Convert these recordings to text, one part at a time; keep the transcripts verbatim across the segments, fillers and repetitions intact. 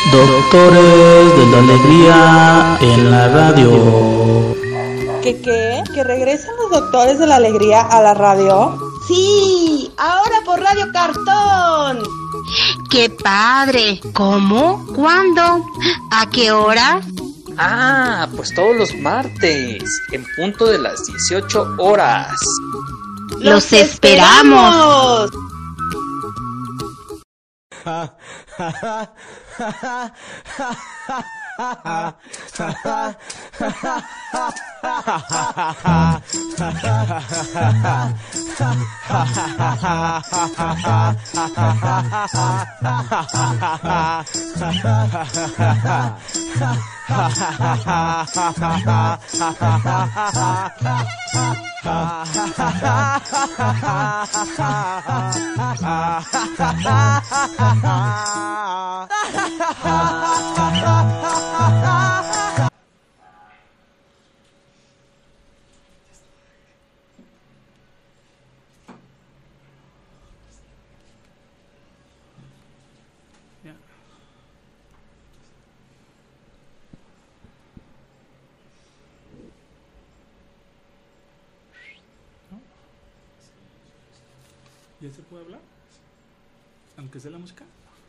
Doctores de la Alegría en la radio. ¿Qué qué? ¿Que regresen los Doctores de la Alegría a la radio? Sí, ahora por Radio Cartón. ¡Qué padre! ¿Cómo? ¿Cuándo? ¿A qué hora? Ah, pues todos los martes, en punto de las dieciocho horas. ¡Los, ¡Los esperamos! ¿Ya se puede hablar? Aunque sea la música.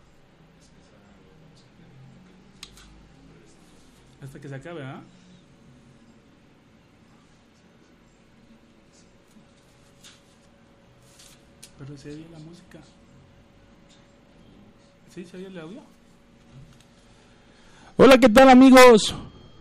Hasta que se acabe, ¿ah? ¿eh? Pero se oye la música. ¿Sí se oye el audio? Hola, ¿qué tal, amigos?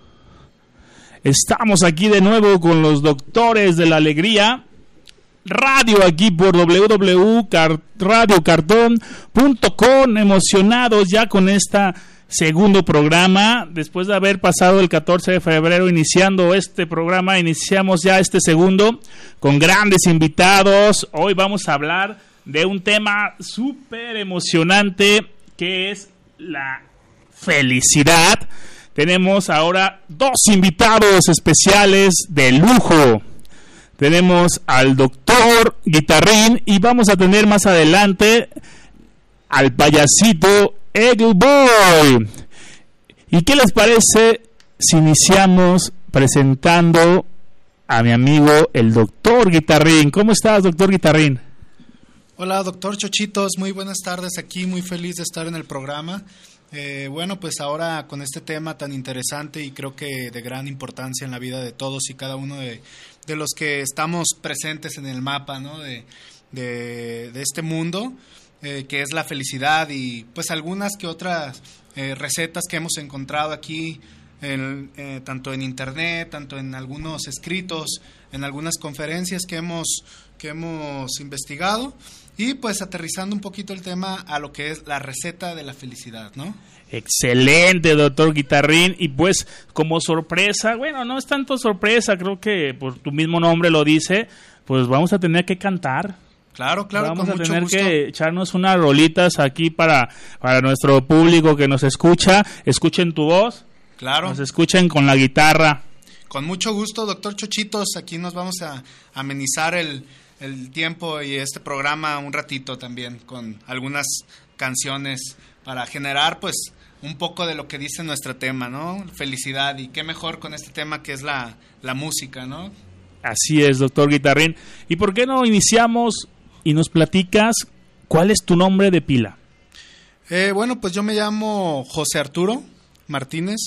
Estamos aquí de nuevo con los Doctores de la Alegría Radio, aquí por doble u doble u doble u punto radio cartón punto com, emocionados ya con este segundo programa. Después de haber pasado el catorce de febrero iniciando este programa, iniciamos ya este segundo con grandes invitados. Hoy vamos a hablar de un tema súper emocionante que es la felicidad. Tenemos ahora dos invitados especiales de lujo. Tenemos al doctor Guitarrín y vamos a tener más adelante al payasito Eagle Boy. ¿Y qué les parece si iniciamos presentando a mi amigo el doctor Guitarrín? ¿Cómo estás, doctor Guitarrín? Hola, doctor Chochitos, muy buenas tardes aquí, muy feliz de estar en el programa. Eh, bueno, pues ahora con este tema tan interesante y creo que de gran importancia en la vida de todos y cada uno de, de los que estamos presentes en el mapa, ¿no? de, de, de este mundo, eh, que es la felicidad y pues algunas que otras eh, recetas que hemos encontrado aquí, en, eh, tanto en internet, tanto en algunos escritos, en algunas conferencias que hemos, que hemos investigado. Y pues aterrizando un poquito el tema a lo que es la receta de la felicidad, ¿no? Excelente, doctor Guitarrín. Y pues como sorpresa, bueno, no es tanto sorpresa, creo que por tu mismo nombre lo dice, pues vamos a tener que cantar. Claro, claro, vamos con a mucho tener gusto. que echarnos unas rolitas aquí para, para nuestro público que nos escucha. Escuchen tu voz. Claro. Nos escuchen con la guitarra. Con mucho gusto, doctor Chochitos. Aquí nos vamos a amenizar el... el tiempo y este programa un ratito también con algunas canciones para generar pues un poco de lo que dice nuestro tema, ¿no? Felicidad, y qué mejor con este tema que es la, la música, ¿no? Así es, doctor Guitarrín. ¿Y por qué no iniciamos y nos platicas cuál es tu nombre de pila? Eh, bueno, pues yo me llamo José Arturo Martínez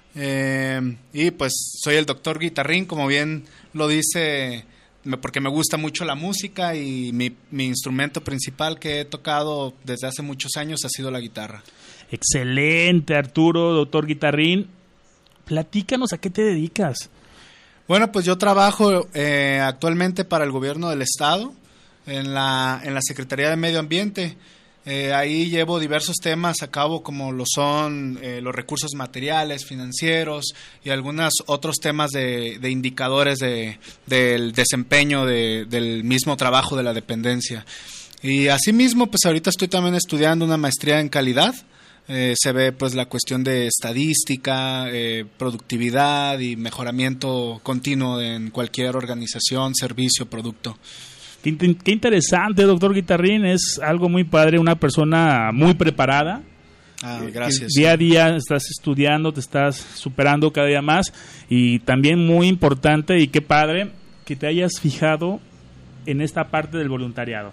eh, y pues soy el doctor Guitarrín, como bien lo dice, porque me gusta mucho la música y mi, mi instrumento principal que he tocado desde hace muchos años ha sido la guitarra. Excelente, Arturo, doctor Guitarrín. Platícanos, ¿a qué te dedicas? Bueno, pues yo trabajo eh, actualmente para el gobierno del estado, en la, en la Secretaría de Medio Ambiente. Eh, ahí llevo diversos temas a cabo, como lo son eh, los recursos materiales, financieros y algunos otros temas de, de indicadores de, del desempeño de, del mismo trabajo de la dependencia. Y asimismo, pues ahorita estoy también estudiando una maestría en calidad. Eh, se ve pues la cuestión de estadística, eh, productividad y mejoramiento continuo en cualquier organización, servicio, producto. Qué, qué interesante, doctor Guitarrín, es algo muy padre, una persona muy preparada, Ah, gracias. Día a día estás estudiando, te estás superando cada día más, y también muy importante, y qué padre que te hayas fijado en esta parte del voluntariado.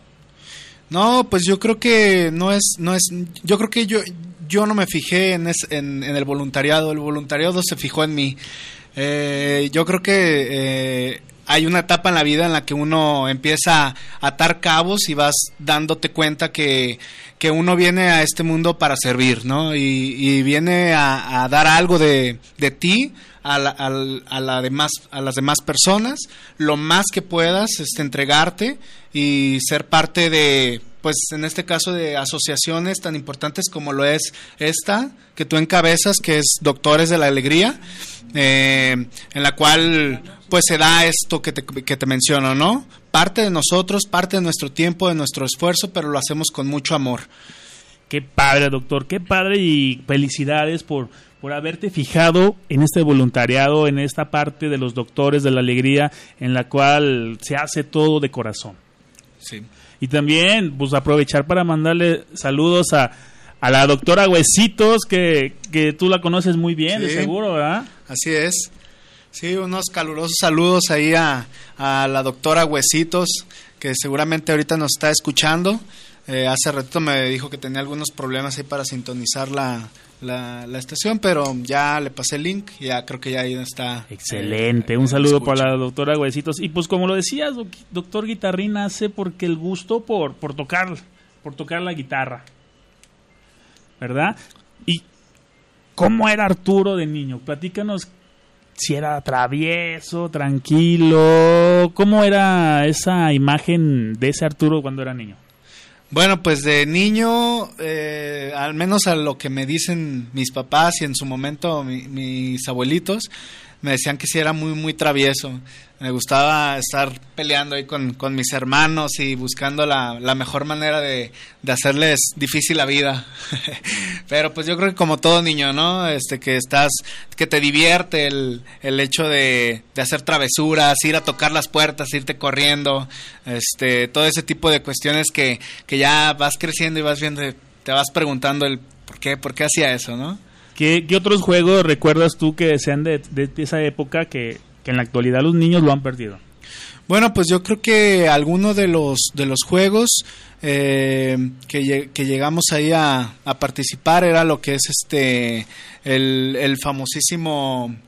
No, pues yo creo que no es, no es, yo creo que yo, yo no me fijé en, es, en, en el voluntariado, el voluntariado se fijó en mí. Eh, yo creo que eh, hay una etapa en la vida en la que uno empieza a atar cabos y vas dándote cuenta que, que uno viene a este mundo para servir, ¿no? Y, y viene a, a dar algo de, de ti a, la, a, a, la demás, a las demás personas, lo más que puedas, este, entregarte y ser parte de, pues en este caso, de asociaciones tan importantes como lo es esta que tú encabezas, que es Doctores de la Alegría, eh, en la cual pues se da esto que te, que te menciono, ¿no? Parte de nosotros, parte de nuestro tiempo, de nuestro esfuerzo, pero lo hacemos con mucho amor. Qué padre, doctor, qué padre, y felicidades por, por haberte fijado en este voluntariado, en esta parte de los Doctores de la Alegría, en la cual se hace todo de corazón. Sí. Y también, pues, aprovechar para mandarle saludos a, a la doctora Huesitos, que, que tú la conoces muy bien, sí, de seguro, ¿verdad? Así es. Sí, unos calurosos saludos ahí a, a la doctora Huesitos, que seguramente ahorita nos está escuchando. Eh, hace ratito me dijo que tenía algunos problemas ahí para sintonizar la, la, la estación, pero ya le pasé el link y ya creo que ya ahí está. Excelente, eh, un saludo para la doctora Huesitos. Y pues como lo decías, doctor Guitarrín nace porque el gusto por, por tocar, por tocar la guitarra, ¿verdad? ¿Y cómo era Arturo de niño? Platícanos si era travieso, tranquilo, ¿cómo era esa imagen de ese Arturo cuando era niño? Bueno, pues de niño, eh, al menos a lo que me dicen mis papás y en su momento mi, mis abuelitos, me decían que sí era muy, muy travieso. Me gustaba estar peleando ahí con, con mis hermanos y buscando la, la mejor manera de, de hacerles difícil la vida. Pero pues yo creo que como todo niño, ¿no? Este, que estás, que te divierte el, el hecho de, de hacer travesuras, ir a tocar las puertas, irte corriendo, este, todo ese tipo de cuestiones que, que ya vas creciendo y vas viendo, te vas preguntando el por qué, por qué hacía eso, ¿no? ¿Qué, qué otros juegos recuerdas tú que sean de, de, de esa época que, que en la actualidad los niños lo han perdido? Bueno, pues yo creo que alguno de los de los juegos eh, que, que llegamos ahí a, a participar era lo que es este el, el famosísimo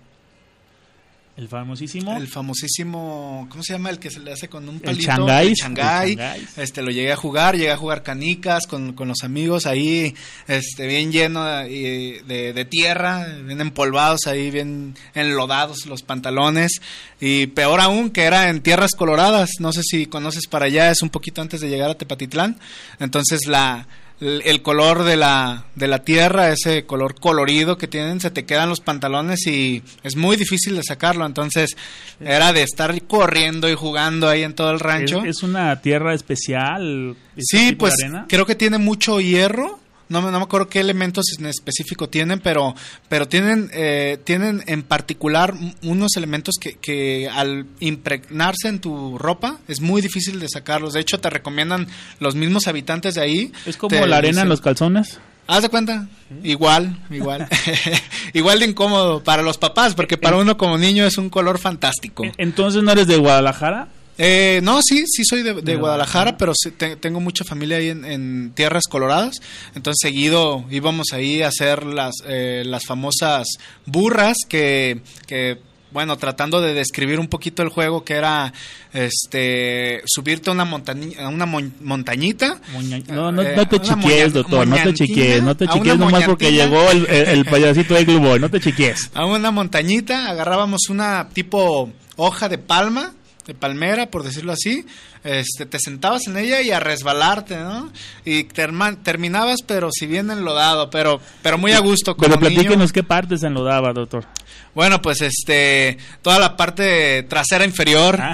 el famosísimo el famosísimo ¿cómo se llama? El que se le hace con un palito, el Shanghái, el Shanghái. Este lo llegué a jugar, llegué a jugar canicas con, con los amigos ahí, este bien lleno de, de, de tierra, bien empolvados ahí, bien enlodados los pantalones, y peor aún que era en tierras coloradas. No sé si conoces para allá, es un poquito antes de llegar a Tepatitlán. Entonces la el color de la de la tierra, ese color colorido que tienen, se te quedan los pantalones y es muy difícil de sacarlo. Entonces era de estar corriendo y jugando ahí en todo el rancho. ¿Es, es una tierra especial? Sí, pues creo que tiene mucho hierro. No me, no me acuerdo qué elementos en específico tienen, pero pero tienen eh, tienen en particular unos elementos que, que al impregnarse en tu ropa es muy difícil de sacarlos. De hecho, te recomiendan los mismos habitantes de ahí. ¿Es como la arena dicen, en los calzones? ¿Haz de cuenta? ¿Sí? Igual, igual. Igual de incómodo para los papás, porque para uno como niño es un color fantástico. ¿Entonces no eres de Guadalajara? Eh, no, sí, sí soy de, de Guadalajara, pero sí, te, tengo mucha familia ahí en, en tierras coloradas. Entonces seguido íbamos ahí a hacer las eh, las famosas burras que, que bueno, tratando de describir un poquito el juego, que era este subirte a una montañita, a una mon, montañita. Moña, no, no, no te chiquies, doctor, no te chiquies, no te chiquies nomás porque llegó el, el, el payasito de Glue Boy, no te chiquies. A una montañita, agarrábamos una tipo hoja de palma, de palmera, por decirlo así, este, te sentabas en ella y a resbalarte, ¿no? Y terma, terminabas, pero si bien enlodado, pero pero muy a gusto como Pero platíquenos niño. Qué partes enlodaba, doctor. Bueno, pues este, toda la parte trasera inferior, Ah,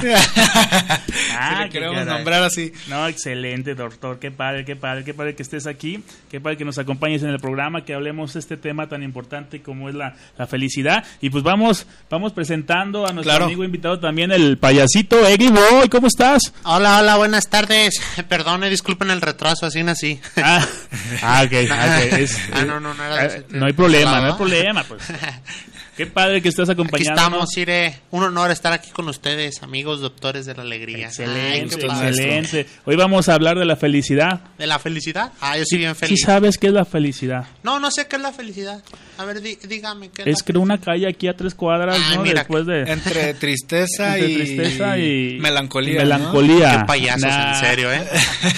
si le qué queremos caray. nombrar así. No, excelente, doctor. Qué padre, qué padre, qué padre que estés aquí. Qué padre que nos acompañes en el programa, que hablemos de este tema tan importante como es la, la felicidad. Y pues vamos vamos presentando a nuestro Claro. amigo invitado también, el payasito Eggy Boy. ¿Cómo estás? Hola, hola, buenas tardes. Perdone, disculpen el retraso, así nací. Ah, ah ok. okay. Es- Ah, no, no, no era de eh, ese- no hay problema, ¿verdad? no hay problema. Pues. Qué padre que estés Aquí acompañándonos. estamos, Ire. Un honor estar aquí con ustedes, amigos doctores de la alegría. Ay, Excelente, qué padre. excelente. Hoy vamos a hablar de la felicidad. ¿De la felicidad? Ah, yo soy bien ¿Sí feliz. sabes qué es la felicidad? No, no sé qué es la felicidad. A ver, dí- dígame qué es, Es la que una calle aquí a tres cuadras, Ay, ¿no? mira, Después de... Entre tristeza, Entre y, tristeza y melancolía. melancolía. Qué payasos, Nah. en serio, ¿eh?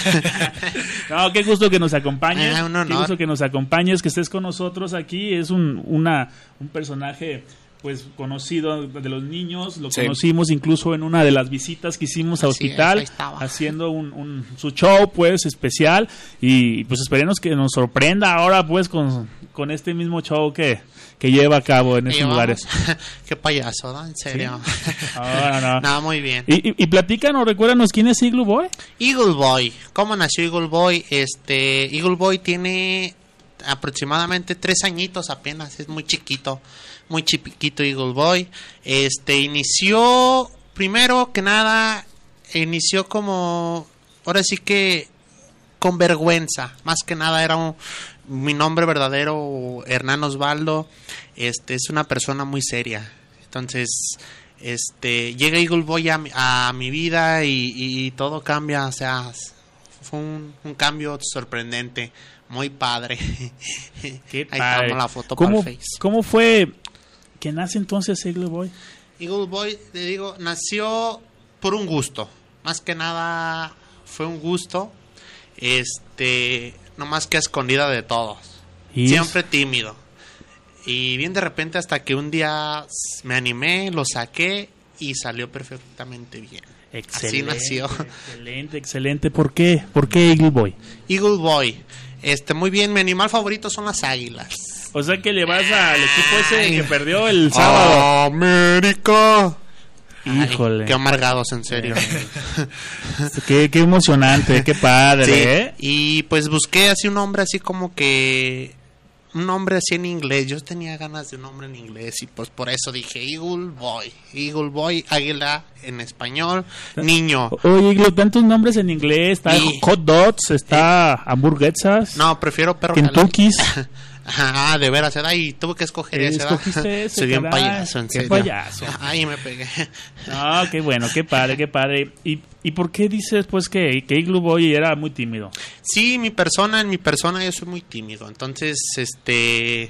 No, qué gusto que nos acompañes. Ah, un Qué honor. gusto que nos acompañes, que estés con nosotros aquí. Es un, una, un personaje pues conocido de los niños, lo Sí. conocimos incluso en una de las visitas que hicimos a Así es, hospital, ahí estaba. haciendo un, un- su show pues especial, y pues esperemos que nos sorprenda ahora pues con, con este mismo show que, que lleva a cabo en Y esos vamos- lugares. Qué payaso, ¿no? En serio. No, no, no. Nada, muy bien. Y, y, y platícanos, recuérdanos quién es Igloo Boy. Eagle Boy. ¿Cómo nació Eagle Boy? Este, Eagle Boy tiene aproximadamente tres añitos apenas, es muy chiquito, muy chiquito Eagle Boy. Este, inició, primero que nada, inició como, ahora sí que con vergüenza, más que nada era un, mi nombre verdadero, Hernán Osvaldo, este, es una persona muy seria, entonces... Este, llega Eagle Boy a, mi- a mi vida y, y todo cambia, o sea, fue un, un cambio sorprendente, muy padre. Qué Ahí padre. estamos la foto para ¿Cómo, el Face. ¿Cómo fue que nace entonces Igloo Boy? Eagle Boy, te digo, nació por un gusto, más que nada fue un gusto, este, no más que a escondida de todos, ¿Y siempre tímido. Y bien de repente hasta que un día me animé, lo saqué y salió perfectamente bien. Excelente, Así nació. Excelente, excelente. ¿Por qué? ¿Por qué Igloo Boy? Eagle Boy. Este, muy bien, mi animal favorito son las águilas. O sea que le vas al equipo ese Ay. que perdió el sábado. América. Híjole. Ay, qué amargados, en serio. Qué, qué emocionante, qué padre, Sí, ¿eh? y pues busqué así un nombre así como que un nombre así en inglés. Yo tenía ganas de un nombre en inglés y pues por eso dije Eagle Boy. Eagle Boy, águila en español, niño. Oye, Igloo, tantos nombres en inglés. Está Y- hot dogs, está hamburguesas, No, prefiero perro Kentuckys. caliente. Ah, de veras, ¿verdad? Y tuve que escoger Eh, ese, ¿verdad? escogiste ese, Soy bien caray. payaso, en Qué serio. payaso. Ahí me pegué. No, qué bueno, qué padre, qué padre. ¿Y, y por qué dices pues que, que Igloo Boy era muy tímido? Sí, mi persona, en mi persona yo soy muy tímido. Entonces, este...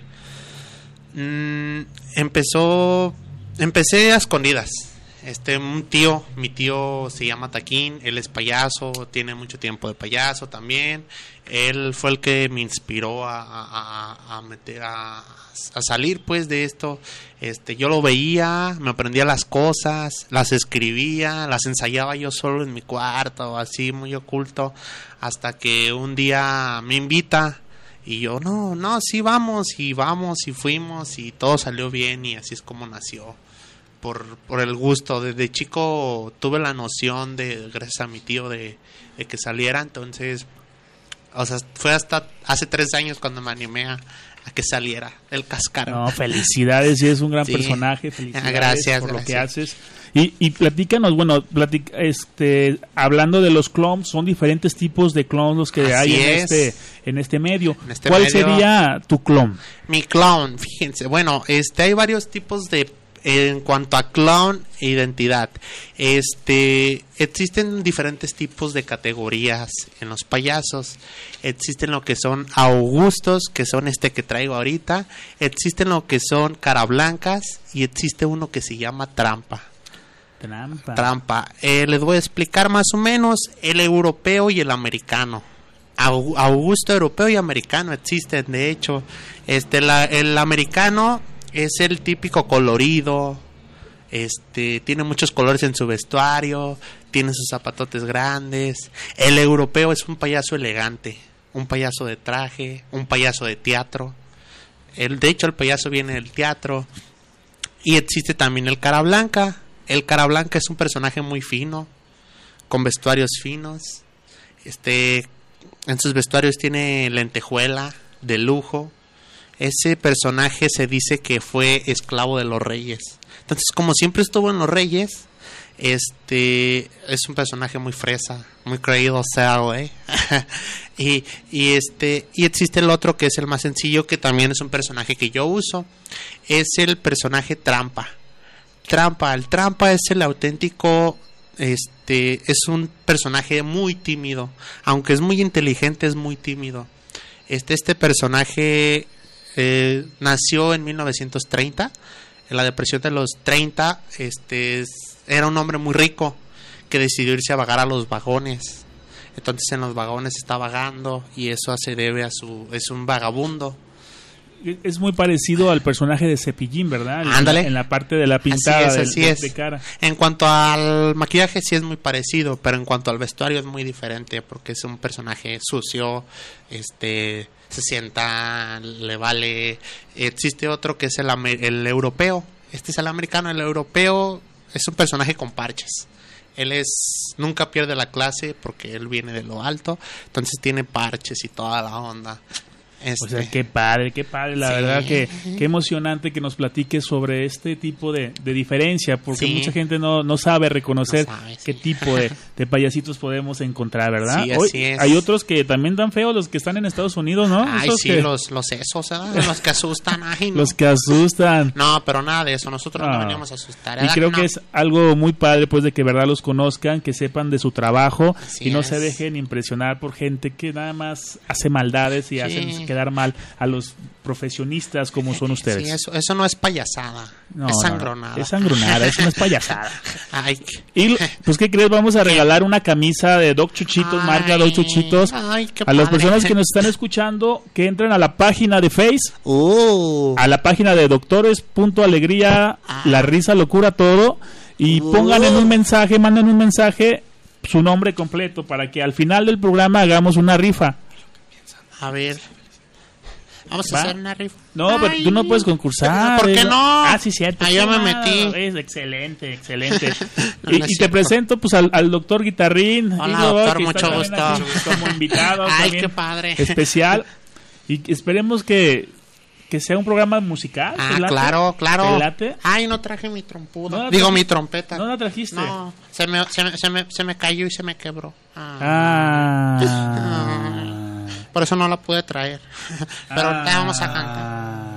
mm, empezó... Empecé a escondidas. Este, un tío, mi tío se llama Taquín, él es payaso, tiene mucho tiempo de payaso también. Él fue el que me inspiró a, a, a- a meter a, a salir pues de esto. Este, yo lo veía, me aprendía las cosas, las escribía, las ensayaba yo solo en mi cuarto, así muy oculto, hasta que un día me invita y yo, no, no, sí vamos, y vamos, y fuimos, y todo salió bien, y así es como nació. Por, por el gusto, desde chico tuve la noción de, gracias a mi tío, de, de que saliera, entonces, o sea, fue hasta hace tres años cuando me animé a, a que saliera el cascarón. No, felicidades, y es un gran Sí. personaje, felicidades Gracias, por lo que gracias. haces. Y, y platícanos, bueno, platic- este, hablando de los clones, son diferentes tipos de clones los que Así hay en es. este, en este medio. En este ¿Cuál medio. sería tu clon? Mi clown, fíjense, bueno, este hay varios tipos de en cuanto a clown e identidad. Este, existen diferentes tipos de categorías en los payasos. Existen lo que son augustos, que son este que traigo ahorita, existen lo que son cara blancas y existe uno que se llama trampa. Trampa. Trampa. Eh, les voy a explicar más o menos el europeo y el americano. Au- Augusto europeo y americano existen, de hecho. Este, la- el americano es el típico colorido, este, tiene muchos colores en su vestuario, tiene sus zapatotes grandes. El europeo es un payaso elegante, un payaso de traje, un payaso de teatro. El, de hecho, el payaso viene del teatro. Y existe también el Cara Blanca. El Cara Blanca es un personaje muy fino, con vestuarios finos. Este, en sus vestuarios tiene lentejuela de lujo. Ese personaje se dice que fue esclavo de los reyes. Entonces, como siempre estuvo en los reyes, este es un personaje muy fresa, muy creído ser, ¿eh? y, y este y existe el otro que es el más sencillo, que también es un personaje que yo uso. Es el personaje Trampa. Trampa, el Trampa es el auténtico, este, es un personaje muy tímido, aunque es muy inteligente, es muy tímido. Este, este personaje eh, nació en mil novecientos treinta, en la depresión de los treinta. Este, es, era un hombre muy rico que decidió irse a vagar a los vagones. Entonces en los vagones está vagando y eso se debe a su, es un vagabundo. Es muy parecido al personaje de Cepillín, ¿verdad? En, Ándale. En la parte de la pintada así es, así de, es. de cara. En cuanto al maquillaje sí es muy parecido, pero en cuanto al vestuario es muy diferente, porque es un personaje sucio, este, se sienta, le vale. Existe otro que es el, el europeo. Este es el americano. El europeo es un personaje con parches. Él es, nunca pierde la clase porque él viene de lo alto, entonces tiene parches y toda la onda. Este. O sea, qué padre, qué padre, la sí. verdad que qué emocionante que nos platiques sobre este tipo de, de diferencia, porque sí. mucha gente no, no sabe reconocer no sabe, sí. qué tipo de, de payasitos podemos encontrar, ¿verdad? Sí, Hoy, así es. Hay otros que también dan feo, los que están en Estados Unidos, ¿no? Ay, Esos sí, que... los, los esos, ¿eh? Los que asustan. Ay, no. Los que asustan. No, pero nada de eso, nosotros ah. no veníamos a asustar. Y creo no? que es algo muy padre, pues, de que verdad los conozcan, que sepan de su trabajo así y no es. se dejen impresionar por gente que nada más hace maldades y sí. hacen quedar mal a los profesionistas como son ustedes. Sí, eso, eso no es payasada, no, es sangronada. No, es sangronada, eso no es payasada. Ay. Y pues, ¿qué crees? Vamos a regalar una camisa de Doc Chuchitos, ay, marca Doc Chuchitos, ay, qué a las padre. personas que nos están escuchando, que entren a la página de Face, uh. a la página de doctores punto alegría, ah. la risa lo cura todo, y uh. pongan en un mensaje, manden un mensaje, su nombre completo, para que al final del programa hagamos una rifa. A ver. Vamos ¿Va? a hacer una rifa. No, Ay. pero tú no puedes concursar. ¿Por qué no? Ah, sí, cierto. Ah, yo me metí. Es excelente, excelente. no, y, no y te presento pues al, al doctor Guitarrín. Hola, digo, doctor, mucho gusto. Aquí, como invitado. Ay, qué padre. Especial. Y esperemos que, que sea un programa musical. Ah, claro, claro. ¿Te late? Ay, no traje mi trompudo. No Digo, mi trompeta. ¿No la trajiste? No, se me, se me, se me, se me cayó y se me quebró. Ah. ah. ah. Por eso no la pude traer. Pero ah, la vamos a cantar.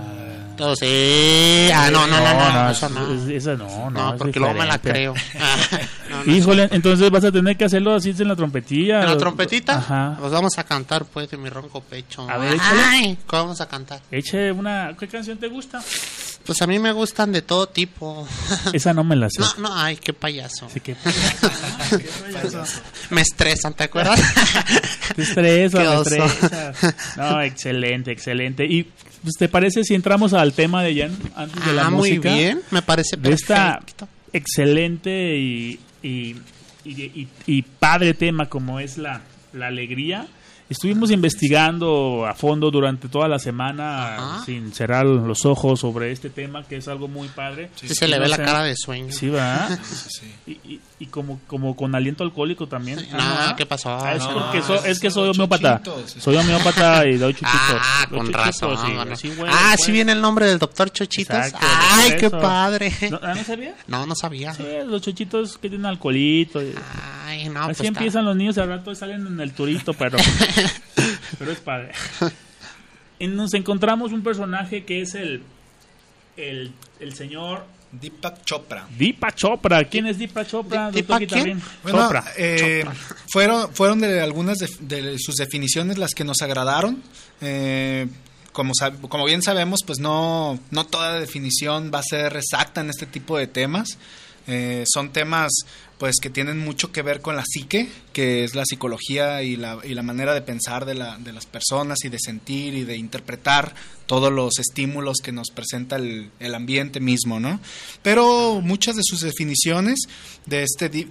Entonces, ah, no, no, no, no, no, eso no. Esa no, no. No, porque luego me la creo. Ah, no, no, híjole, no. Entonces vas a tener que hacerlo así en la trompetilla. ¿En la trompetita? Ajá. Pues vamos a cantar, pues, de mi ronco pecho. A ver, échale. Ay, ¿qué vamos a cantar? Eche una, ¿qué canción te gusta? Pues a mí me gustan de todo tipo. Esa no me la sé. No, no, ay, qué payaso. Sí, qué payaso. ¿Qué payaso? Me estresan, ¿te acuerdas? Te estresas, me estresas. No, excelente, excelente. Y pues, ¿te parece si entramos al tema de Jan antes de la ah, música? Muy bien, me parece perfecto. De esta excelente y, y, y, y, y padre tema como es la, la alegría. Estuvimos investigando a fondo durante toda la semana, ajá, sin cerrar los ojos sobre este tema, que es algo muy padre. Sí, sí, se le ve no la sé, cara de sueño. Sí, ¿verdad? Sí, sí. Y, y, y como como con aliento alcohólico también. No, ah, ¿qué pasó? Ah, es, no, porque no, so, es que soy homeópata. Soy homeópata y doy chuchitos. Ah, doy con chuchitos, razón. Sí, Bueno. Sí, bueno, ah, pues. sí viene el nombre del doctor Chuchitos. Exacto, Ay, qué eso. padre. ¿No, ¿No sabía? No, no sabía. Sí, los chuchitos que tienen alcoholito. Ay, no, así pues empiezan está. Los niños, al rato salen en el turito, pero... pero es padre. Y nos encontramos un personaje que es el el, el señor Deepak Chopra. Deepak Chopra. ¿Quién es Deepak Chopra? ¿Deepak quién? Bueno, Chopra. Eh, Chopra. Fueron, fueron de algunas de, de sus definiciones las que nos agradaron. Eh, como, como bien sabemos, pues no, no toda definición va a ser exacta en este tipo de temas. Eh, son temas pues que tienen mucho que ver con la psique, que es la psicología y la, y la manera de pensar de, la, de las personas y de sentir y de interpretar todos los estímulos que nos presenta el, el ambiente mismo, ¿no? Pero muchas de sus definiciones de este de,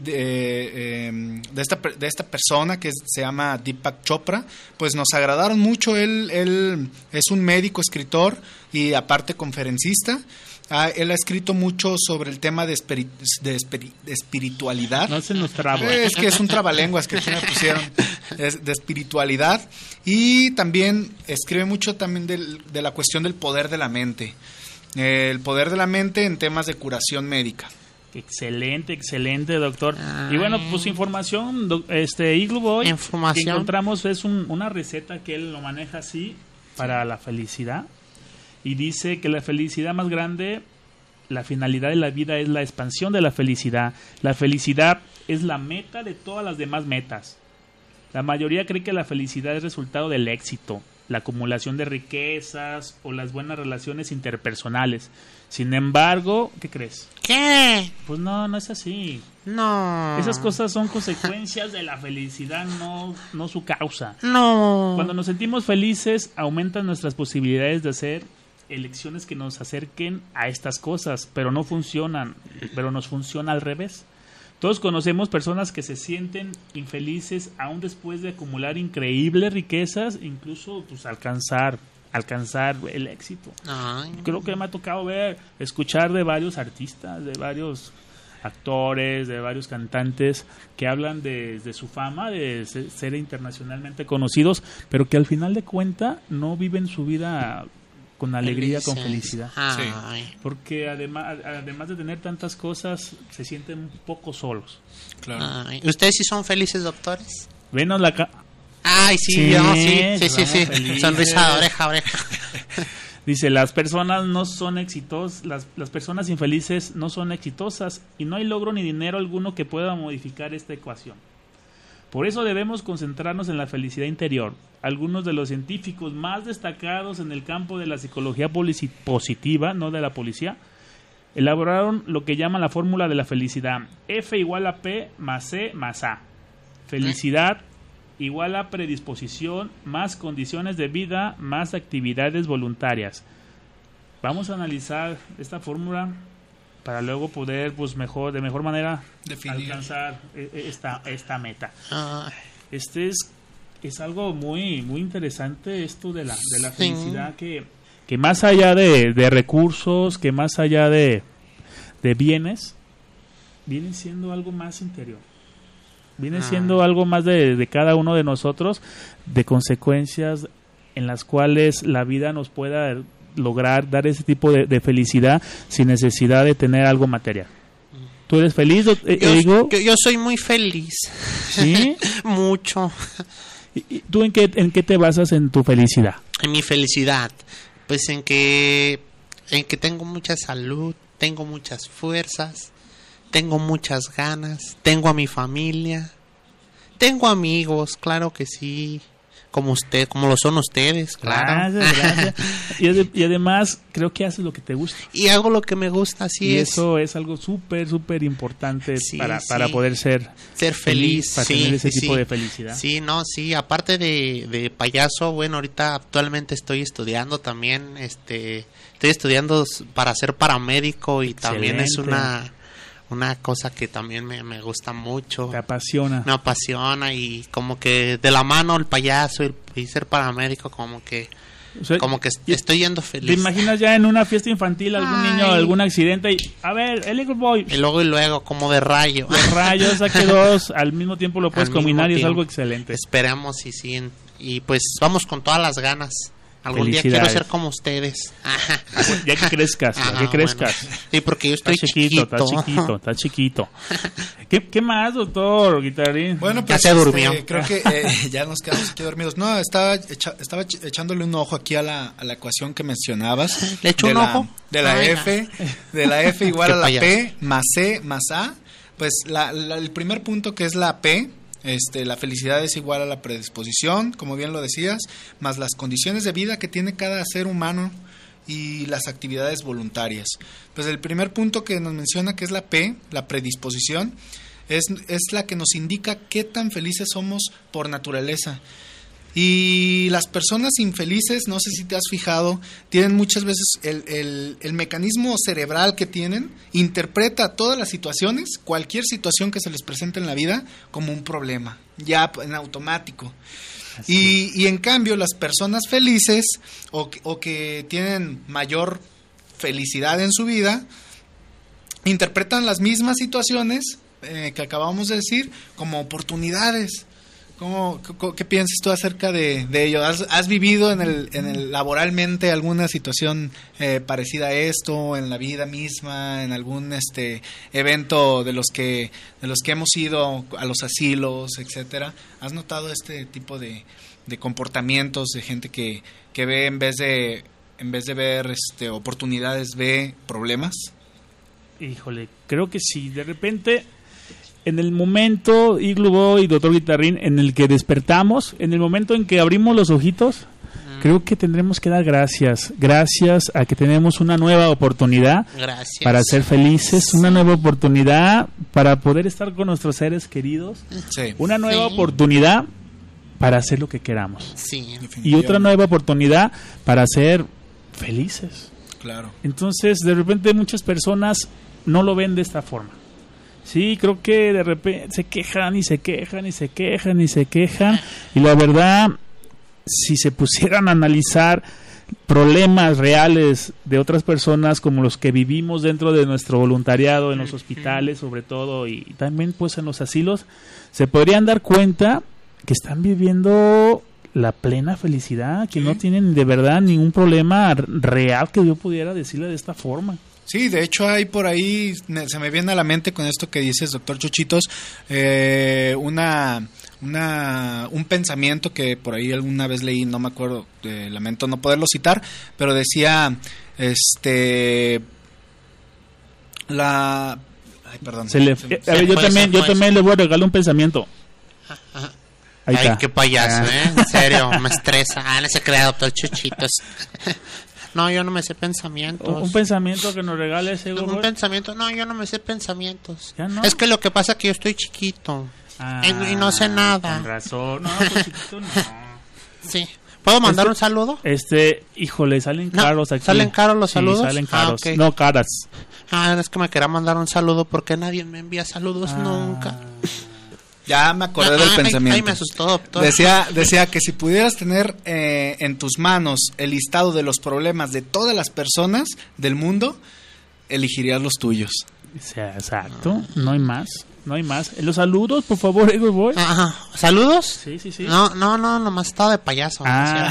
de, de esta de esta persona que se llama Deepak Chopra, pues nos agradaron mucho. Él él es un médico, escritor y aparte conferencista. Ah, él ha escrito mucho sobre el tema de, espiri- de, espiri- de espiritualidad. No se nos traba. Es que es un trabalenguas que aquí me pusieron. Es de espiritualidad. Y también escribe mucho también del, de la cuestión del poder de la mente. Eh, el poder de la mente en temas de curación médica. Excelente, excelente, doctor. Ay. Y bueno, pues información, do, este Igloo Boy, información que encontramos es un, una receta que él lo maneja así para la felicidad. Y dice que la felicidad más grande, la finalidad de la vida es la expansión de la felicidad. La felicidad es la meta de todas las demás metas. La mayoría cree que la felicidad es resultado del éxito, la acumulación de riquezas o las buenas relaciones interpersonales. Sin embargo, ¿qué crees? ¿Qué? Pues no, no es así. No. Esas cosas son consecuencias de la felicidad, no, no su causa. No. Cuando nos sentimos felices, aumentan nuestras posibilidades de hacer elecciones que nos acerquen a estas cosas, pero no funcionan, pero nos funciona al revés. Todos conocemos personas que se sienten infelices aún después de acumular increíbles riquezas, incluso pues alcanzar, alcanzar el éxito. Ay. Creo que me ha tocado ver, escuchar de varios artistas, de varios actores, de varios cantantes que hablan de, de su fama, de ser internacionalmente conocidos, pero que al final de cuentas no viven su vida con alegría, Felices. Con felicidad. Ay. Porque además, además de tener tantas cosas, se sienten un poco solos. Claro. Ay. ¿Ustedes sí son felices, doctores? Venos la ca- Ay, sí, Sí, yo, sí, sí, sí, sí. felices. Sonrisa de oreja a oreja. Dice, las personas no son exitosas, las, las personas infelices no son exitosas y no hay logro ni dinero alguno que pueda modificar esta ecuación. Por eso debemos concentrarnos en la felicidad interior. Algunos de los científicos más destacados en el campo de la psicología polici- positiva, no de la policía, elaboraron lo que llaman la fórmula de la felicidad. F igual a P más C más A. Felicidad igual a predisposición más condiciones de vida más actividades voluntarias. Vamos a analizar esta fórmula para luego poder, pues, mejor, de mejor manera Definir. alcanzar esta, esta meta. Ay. Este es, es algo muy, muy interesante esto de la, de la Sí. felicidad, que, que más allá de, de recursos, que más allá de, de bienes, viene siendo algo más interior. Viene Ah. siendo algo más de, de cada uno de nosotros, de consecuencias en las cuales la vida nos pueda lograr dar ese tipo de, de felicidad sin necesidad de tener algo material. ¿Tú eres feliz, eh, Yo, Igo? yo, yo soy muy feliz. ¿Sí? Mucho. ¿Y- y ¿Tú en qué, en qué te basas en tu felicidad? En mi felicidad, pues en que en que tengo mucha salud, tengo muchas fuerzas, tengo muchas ganas, tengo a mi familia, tengo amigos, claro que sí, como usted, como lo son ustedes, claro. Gracias, gracias. Y, ade- y además creo que haces lo que te gusta. Y hago lo que me gusta, así y es. eso es algo súper, súper importante Sí, para, sí. para poder ser Ser feliz, para sí, tener ese sí, tipo sí. de felicidad. Sí, no, sí, aparte de, de payaso, bueno, ahorita actualmente estoy estudiando también, este, estoy estudiando s- para ser paramédico y también es Excelente. una, una cosa que también me, me gusta mucho, Te apasiona. me apasiona y como que de la mano el payaso y, y ser paramédico como que, O sea, como que est- y- estoy yendo ¿Te feliz. imaginas ya en una fiesta infantil algún Ay. niño, algún accidente y, a ver, el Eagle Boy, Y luego y luego, como de rayo. los rayos, saque dos, al mismo tiempo lo puedes Al mismo combinar y es tiempo. algo excelente. Esperemos y sí, y pues vamos con todas las ganas. Algún día quiero Felicidades. ser como ustedes. Ajá. Ya que crezcas, ya Ah, que crezcas. bueno. Sí, porque yo Está estoy chiquito, chiquito. está chiquito, está chiquito. ¿Qué, qué más, doctor Guitarrín? Bueno, Ya pues se este, durmió. creo que eh, ya nos quedamos aquí dormidos. No, estaba, echa- estaba ech- echándole un ojo aquí a la, a la ecuación que mencionabas. ¿Le echo de un la, ojo? De la Ay, F, de la F igual Qué a la payaso. P más C más A. Pues la, la- el primer punto, que es la P, este, la felicidad es igual a la predisposición, como bien lo decías, más las condiciones de vida que tiene cada ser humano y las actividades voluntarias. Pues el primer punto que nos menciona, que es la P, la predisposición, es, es la que nos indica qué tan felices somos por naturaleza. Y las personas infelices, no sé si te has fijado, tienen muchas veces el, el, el mecanismo cerebral que tienen, interpreta todas las situaciones, cualquier situación que se les presente en la vida, como un problema, ya en automático. Y, y en cambio las personas felices o, o que tienen mayor felicidad en su vida, interpretan las mismas situaciones eh, que acabamos de decir como oportunidades. ¿Cómo, qué, ¿Qué piensas tú acerca de, de ello? ¿Has, has vivido en el, en el laboralmente alguna situación eh, parecida a esto, en la vida misma, en algún este evento de los que de los que hemos ido a los asilos, etcétera? ¿Has notado este tipo de, de comportamientos de gente que, que ve en vez de en vez de ver este oportunidades ve problemas? Híjole, creo que sí. De repente, en el momento, Igloo Boy y Doctor Guitarrín, en el que despertamos, en el momento en que abrimos los ojitos, mm. creo que tendremos que dar gracias. Gracias a que tenemos una nueva oportunidad gracias. Para ser felices, sí. Una nueva oportunidad para poder estar con nuestros seres queridos, sí. Una nueva sí. oportunidad para hacer lo que queramos. Sí. Y otra nueva oportunidad para ser felices. Claro. Entonces, de repente muchas personas no lo ven de esta forma. Sí, creo que de repente se quejan y se quejan y se quejan y se quejan. Y la verdad, si se pusieran a analizar problemas reales de otras personas como los que vivimos dentro de nuestro voluntariado, en los hospitales sobre todo, y también pues en los asilos, se podrían dar cuenta que están viviendo la plena felicidad, que no tienen de verdad ningún problema real que yo pudiera decirle de esta forma. Sí, de hecho hay por ahí, se me viene a la mente con esto que dices, doctor Chochitos, eh, una, una, un pensamiento que por ahí alguna vez leí, no me acuerdo, eh, lamento no poderlo citar, pero decía, este, la, ay, perdón. Se le, se, a ver, yo también, yo también le voy a regalar un pensamiento. Ahí Ay, está. Qué payaso, ah. ¿eh? En serio, me estresa. Ah, no se crea, doctor Chuchitos. No, yo no me sé pensamientos. Un pensamiento que nos regale ese Un güey. pensamiento, no, yo no me sé pensamientos. No? Es que lo que pasa es que yo estoy chiquito. Ah, y, y no sé nada. Con razón. No, pues chiquito no. Sí. ¿Puedo mandar este, un saludo? Este, híjole, salen caros no, aquí. ¿Salen caros los saludos? Sí, salen caros. Ah, okay. No, caras. Ah, es que me quería mandar un saludo porque nadie me envía saludos ah. nunca. Ya me acordé ah, del ay, pensamiento. Ay, me asustó, doctor. Decía, decía que si pudieras tener eh, en tus manos el listado de los problemas de todas las personas del mundo, elegirías los tuyos. O sea, exacto, no hay más, no hay más. Los saludos, por favor, Igor Boy. Ajá. ¿Saludos? Sí, sí, sí. No, no, no, nomás estaba de payaso.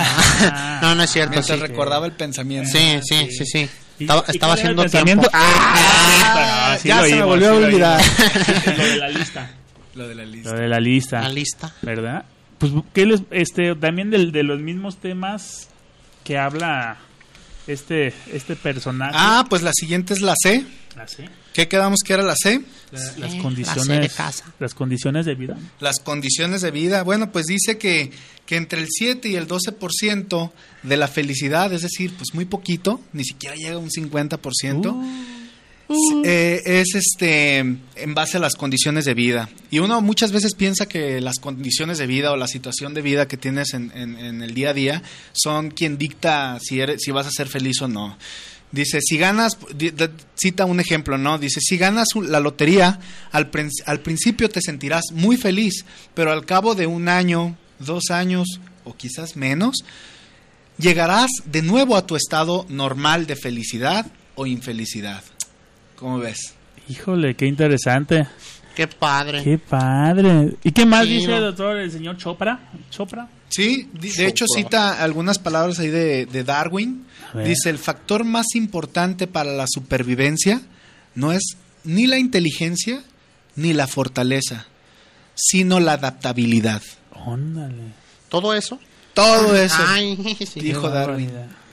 Ah. No, no es cierto. Mientras sí. recordaba el pensamiento. Sí, sí, sí, sí. ¿Y, estaba ¿y estaba haciendo el pensamiento? tiempo. Ah, ah, sí ya se me volvió a olvidar. Lo de la lista. Lo de la lista. Lo de la lista. La lista. ¿Verdad? Pues ¿qué les este también del, de los mismos temas que habla este este personaje? Ah, pues la siguiente es la C. La C. ¿Qué quedamos que era la C? La, sí, las condiciones la C de casa. Las condiciones de vida. Las condiciones de vida. Bueno, pues dice que que entre el siete y el doce por ciento de la felicidad, es decir, pues muy poquito, ni siquiera llega a un cincuenta por ciento. Uh. Uh. Eh, es este en base a las condiciones de vida. Y uno muchas veces piensa que las condiciones de vida o la situación de vida que tienes en, en, en el día a día son quien dicta si eres, si vas a ser feliz o no. Dice, si ganas, cita un ejemplo, ¿no? Dice, si ganas la lotería, al, al principio te sentirás muy feliz, pero al cabo de un año, dos años o quizás menos, llegarás de nuevo a tu estado normal de felicidad o infelicidad. ¿Cómo ves? Híjole, qué interesante. Qué padre. Qué padre. ¿Y qué más sí, dice el doctor, el señor Chopra? ¿Chopra? Sí, de Chopra. hecho cita algunas palabras ahí de, de Darwin. Dice, el factor más importante para la supervivencia no es ni la inteligencia ni la fortaleza, sino la adaptabilidad. Óndale. ¿Todo eso? Todo eso, Ay, sí, dijo Darwin.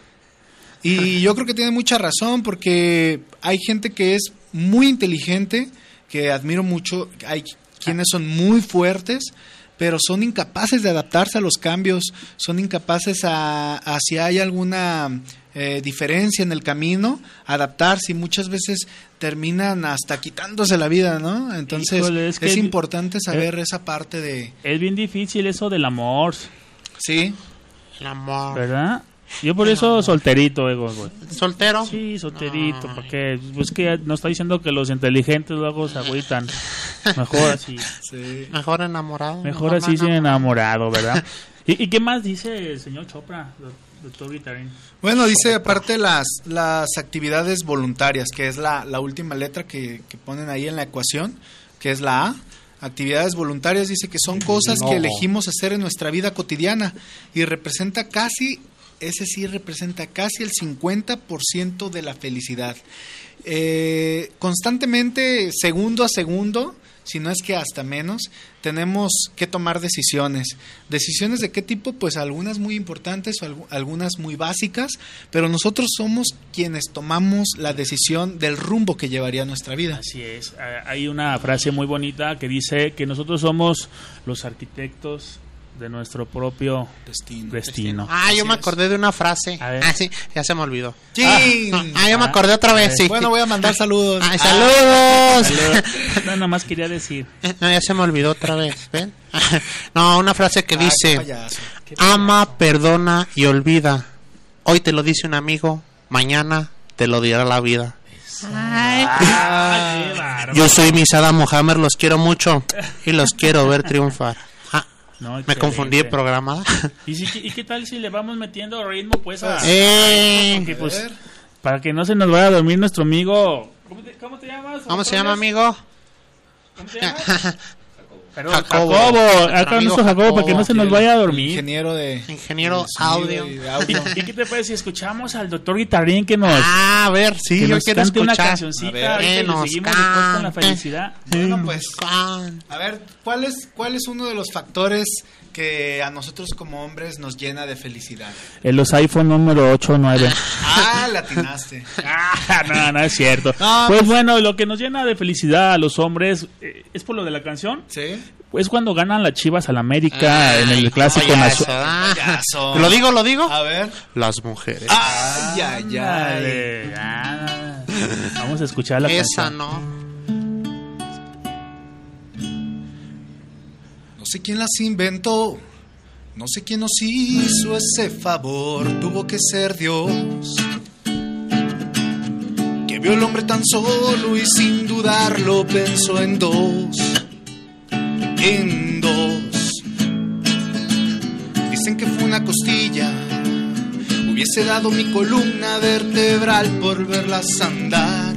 Y yo creo que tiene mucha razón porque hay gente que es muy inteligente, que admiro mucho, hay quienes son muy fuertes, pero son incapaces de adaptarse a los cambios, son incapaces a, a si hay alguna eh, diferencia en el camino, adaptarse, y muchas veces terminan hasta quitándose la vida, ¿no? Entonces Híjole, es, es, que importante saber eh, esa parte de... Es bien difícil eso del amor. Sí. El amor. ¿Verdad? Yo por eso solterito, ego, güey. ¿Soltero? Sí, solterito, porque pues que no está diciendo que los inteligentes luego se agüitan. Mejor así. Sí. Mejor enamorado. Mejor así sin enamorado, ¿verdad? ¿Y, ¿Y qué más dice el señor Chopra, doctor Guittarín? Bueno, dice aparte las las actividades voluntarias, que es la, la última letra que, que ponen ahí en la ecuación, que es la A. Actividades voluntarias, dice que son cosas No. que elegimos hacer en nuestra vida cotidiana y representa casi, ese sí representa casi el cincuenta por ciento de la felicidad. Eh, constantemente, segundo a segundo, si no es que hasta menos, tenemos que tomar decisiones. ¿Decisiones de qué tipo? Pues algunas muy importantes, o algunas muy básicas, pero nosotros somos quienes tomamos la decisión del rumbo que llevaría nuestra vida. Así es. Eh, Hay una frase muy bonita que dice que nosotros somos los arquitectos de nuestro propio Destino. destino. Ah, yo Así me es. acordé de una frase. A ver. Ah, sí, ya se me olvidó. Sí. Ah, ah, yo me acordé otra vez, sí. Bueno, voy a mandar saludos. Ay, saludos. No, nada más quería decir. No, ya se me olvidó otra vez, ¿ven? No, una frase que Ah, qué dice: payaso. ama, perdona y olvida. Hoy te lo dice un amigo, mañana te lo dirá la vida. Ah, qué bárbaro. Yo soy Misada Mohamed, los quiero mucho y los quiero ver triunfar. Ah, No, me excelente. confundí de programa. ¿Y, si, ¿Y qué tal si le vamos metiendo ritmo pues a... Eh, Porque, pues, A ver. para que no se nos vaya a dormir nuestro amigo... ¿Cómo te, cómo te llamas? ¿Cómo se llama, amigo? ¿Cómo te llamas? Perdón, Jacobo. Jacobo. Acá Nuestro amigo nuestro Jacobo, para que no se nos vaya a dormir. Ingeniero de Ingeniero de sonido audio. y de audio. ¿Y qué te parece si escuchamos al doctor Guittarín que nos, Ah, a ver, sí, que yo nos quiero cante una escuchar. cancioncita? A ver, Ahorita que le nos seguimos después con la cante. felicidad. Bueno, pues, Can- a ver, ¿cuál es, ¿cuál es uno de los factores que a nosotros como hombres nos llena de felicidad? En los iPhone número ocho o nueve. Ah, la atinaste. Ah, no, no es cierto. No, pues pues- bueno, lo que nos llena de felicidad a los hombres, eh, ¿es por lo de la canción? ¿Sí? Pues cuando ganan las Chivas al América Ay, en el clásico payaso, nacional. ah. Payaso. ¿Lo digo, lo digo? A ver. Las mujeres. Ay, ay, ay. Dale, ah, vamos a escuchar la Esa canción. no. No sé quién las inventó, no sé quién nos hizo ese favor, tuvo que ser Dios, que vio al hombre tan solo y sin dudarlo pensó en dos, en dos. Dicen que fue una costilla, hubiese dado mi columna vertebral por verlas andar.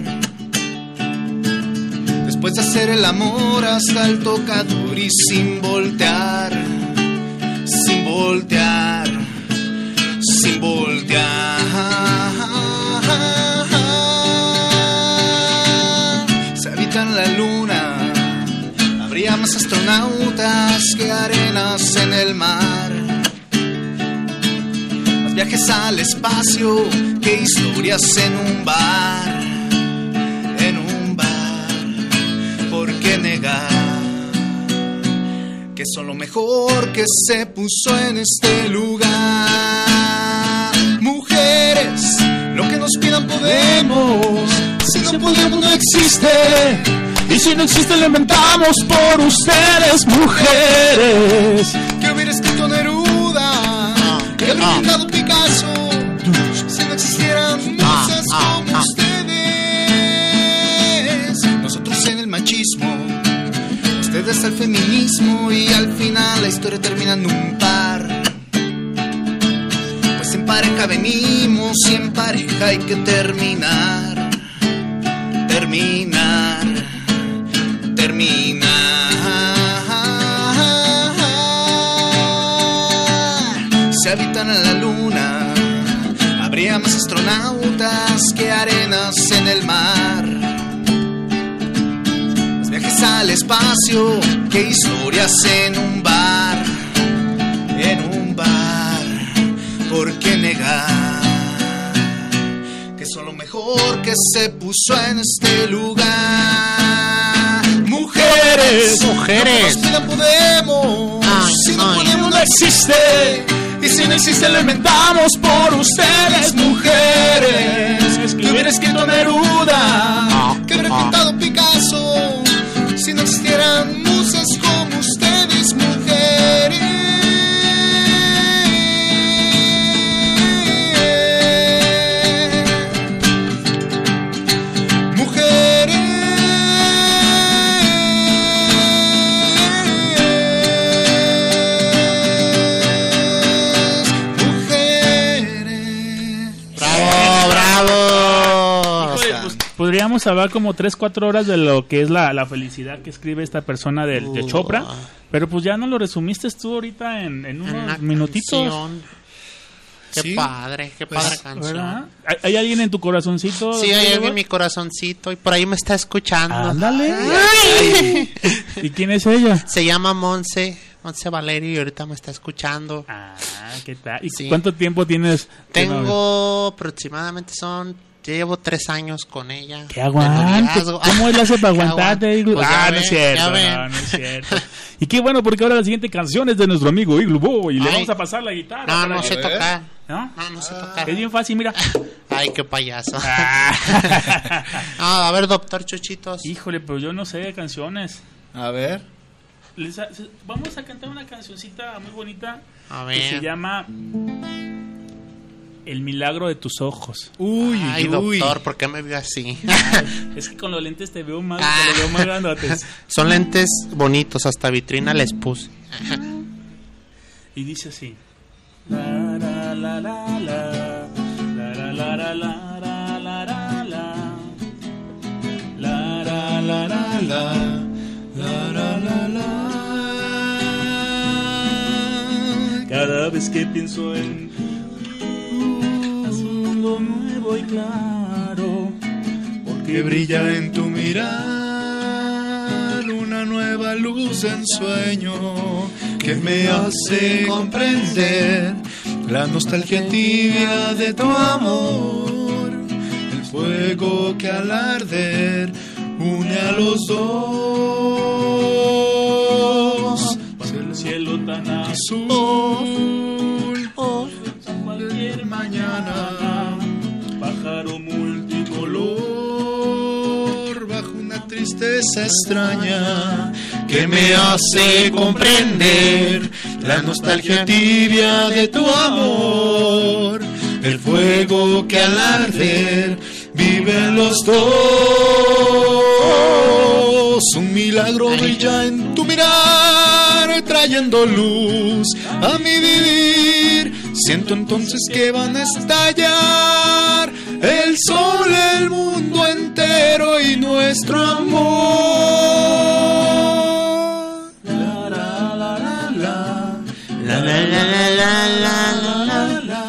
Después de hacer el amor hasta el tocador y sin voltear, sin voltear, sin voltear. Se habita en la luna, habría más astronautas que arenas en el mar. Más viajes al espacio que historias en un bar, en un bar. ¿Por qué negar que son lo mejor que se puso en este lugar? Mujeres, lo que nos pidan podemos. Si no podemos no existe. Y si no existe lo inventamos por ustedes, mujeres. Que hubiera escrito Neruda, que hubiera pintado Picasso. Si no existieran musas como ustedes. Nosotros en el machismo, ustedes al feminismo, y al final la historia termina en un par. Pues en pareja venimos y en pareja hay que terminar, terminar, terminar. Si habitan en la luna, habría más astronautas que arenas en el mar. Más viajes al espacio que historias en un bar, en un bar. ¿Por qué negar que son lo mejor que se puso en este lugar? Mujeres, Mujeres. lo que nos pidan podemos. Ay, Si no ay. podemos no existe. Y Y si no existe lo inventamos por ustedes, mujeres. Que hubiera escrito Neruda, que hubiera pintado Picasso, si no existieran musas como ustedes, mujeres. Podríamos hablar como tres, cuatro horas de lo que es la, la felicidad que escribe esta persona de, de Chopra, pero pues ya no lo resumiste tú ahorita en, en unos Una minutitos. canción. Qué ¿Sí? padre, qué Pues, padre canción. ¿Verdad? ¿Hay, hay alguien en tu corazoncito? Sí, hay alguien en mi corazoncito y por ahí me está escuchando. Ándale. Ay. ¿Y quién es ella? Se llama Monse, Monse Valerio, y ahorita me está escuchando. Ah, ¿qué tal? ¿Y Sí. cuánto tiempo tienes? Tengo aproximadamente son... Llevo tres años con ella. ¿Qué aguante? ¿Cómo le hace para aguantarte, Iglu? Pues ah, ya no es ven, cierto, ya ven. no, no es cierto. Y qué bueno, porque ahora la siguiente canción es de nuestro amigo Iglu Boy y le Ay. vamos a pasar la guitarra. No, para no que- sé tocar. ¿No? No, no sé tocar. Es bien fácil, mira. Ay, qué payaso. Ah. Ah, a ver, doctor Chuchitos. Híjole, pero yo no sé de canciones. A ver. Les ha- Vamos a cantar una cancioncita muy bonita A que se ver. llama El milagro de tus ojos. Uy, Ay, uy. doctor, ¿por qué me vio así? Es que con los lentes te veo más, Ah. te los veo más grandotes. Son lentes bonitos, hasta vitrina les puse. Y dice así. La, la, la, la, la. La, la, la, la, la, la, la, la, la. La, la, la, la, la. La, la, la, la. Cada vez que pienso en un mundo nuevo y claro, Que brilla en tu mirar una nueva luz en sueño que me hace comprender la nostalgia tibia de tu amor, el fuego que al arder une a los dos, el cielo tan azul, cualquier mañana, pájaro multicolor, bajo una tristeza extraña que me hace comprender la nostalgia tibia de tu amor, el fuego que al arder vive en los dos, un milagro brilla en tu mirar trayendo luz a mi vivir, siento entonces que van a estallar el sol, el mundo entero y nuestro amor. La la la la la la la la la la la la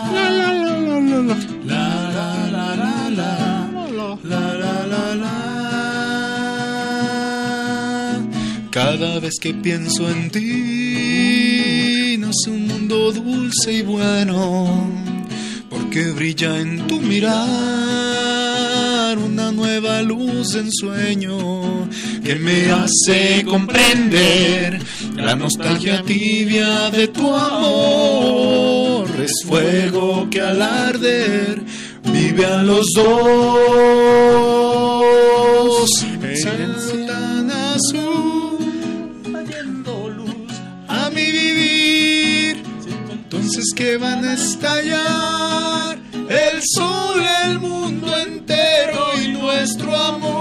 la. Cada vez que pienso en ti nace un mundo dulce y bueno, porque brilla en tu mirar una nueva luz en sueño que me hace comprender la nostalgia tibia de tu amor, es fuego que al arder vive a los dos, el cielo tan azul trayendo luz a mi vivir, entonces que van a estallar el sol, el mundo entero y nuestro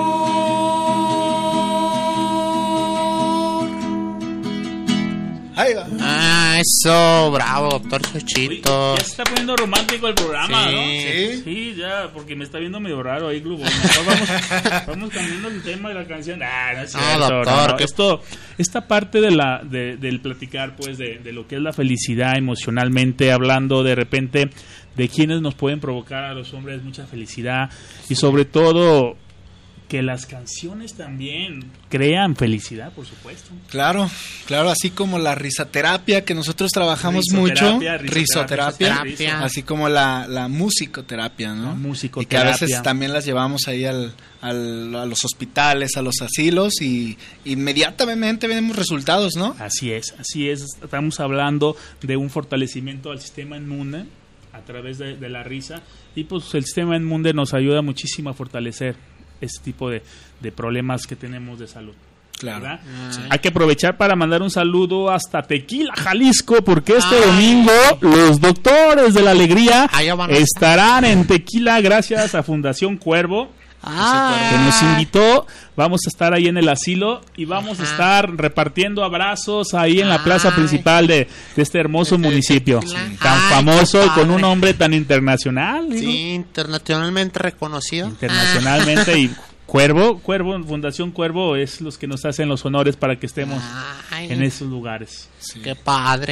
amor. Ahí va. Ah, eso, bravo, doctor Uy, Chuchito. ya se está poniendo romántico el programa, Sí. ¿no? ¿Sí? Sí, ya, porque me está viendo medio raro ahí, Globo. Mejor vamos, vamos cambiando el tema de la canción. Ah, no es No, cierto, doctor, no. que- Esto, esta parte de la, de, del platicar, pues, de, de lo que es la felicidad emocionalmente, hablando de repente de quienes nos pueden provocar a los hombres mucha felicidad y sobre todo que las canciones también crean felicidad, por supuesto. Claro, claro, así como la risoterapia que nosotros trabajamos Risoterapia, mucho, risoterapia, risoterapia, risoterapia. así como la, la musicoterapia, ¿no? La musicoterapia. Y que a veces también las llevamos ahí al, al, a los hospitales, a los asilos y inmediatamente vemos resultados, ¿no? Así es, así es. Estamos hablando de un fortalecimiento al sistema inmune a través de, de la risa y pues el sistema inmune nos ayuda muchísimo a fortalecer este tipo de, de problemas que tenemos de salud. Claro. ¿Verdad? Sí. Hay que aprovechar para mandar un saludo hasta Tequila, Jalisco, porque este Ay. domingo los doctores de la alegría estarán en Tequila gracias a Fundación Cuervo. Ah. Que nos invitó. Vamos a estar ahí en el asilo y vamos Ajá. a estar repartiendo abrazos ahí en la plaza Ay. principal de, de este hermoso de municipio sí. tan Ay, famoso y con un nombre tan internacional. Sí, ¿no? Internacionalmente reconocido. Internacionalmente y Cuervo, Cuervo, Fundación Cuervo es los que nos hacen los honores para que estemos Ay. en esos lugares. Sí. Qué padre.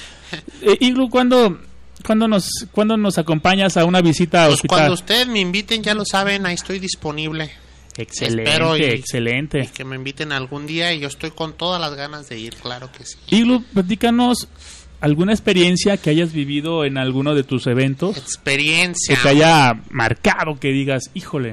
eh, Iglu, ¿cuándo ¿Cuándo nos, ¿Cuándo nos acompañas a una visita a pues hospital? Cuando ustedes me inviten, ya lo saben, ahí estoy disponible. Excelente, Espero y, excelente. Y que me inviten algún día y yo estoy con todas las ganas de ir, claro que sí. Iglu, platícanos alguna experiencia que hayas vivido en alguno de tus eventos. Experiencia. Que te haya marcado, que digas, híjole.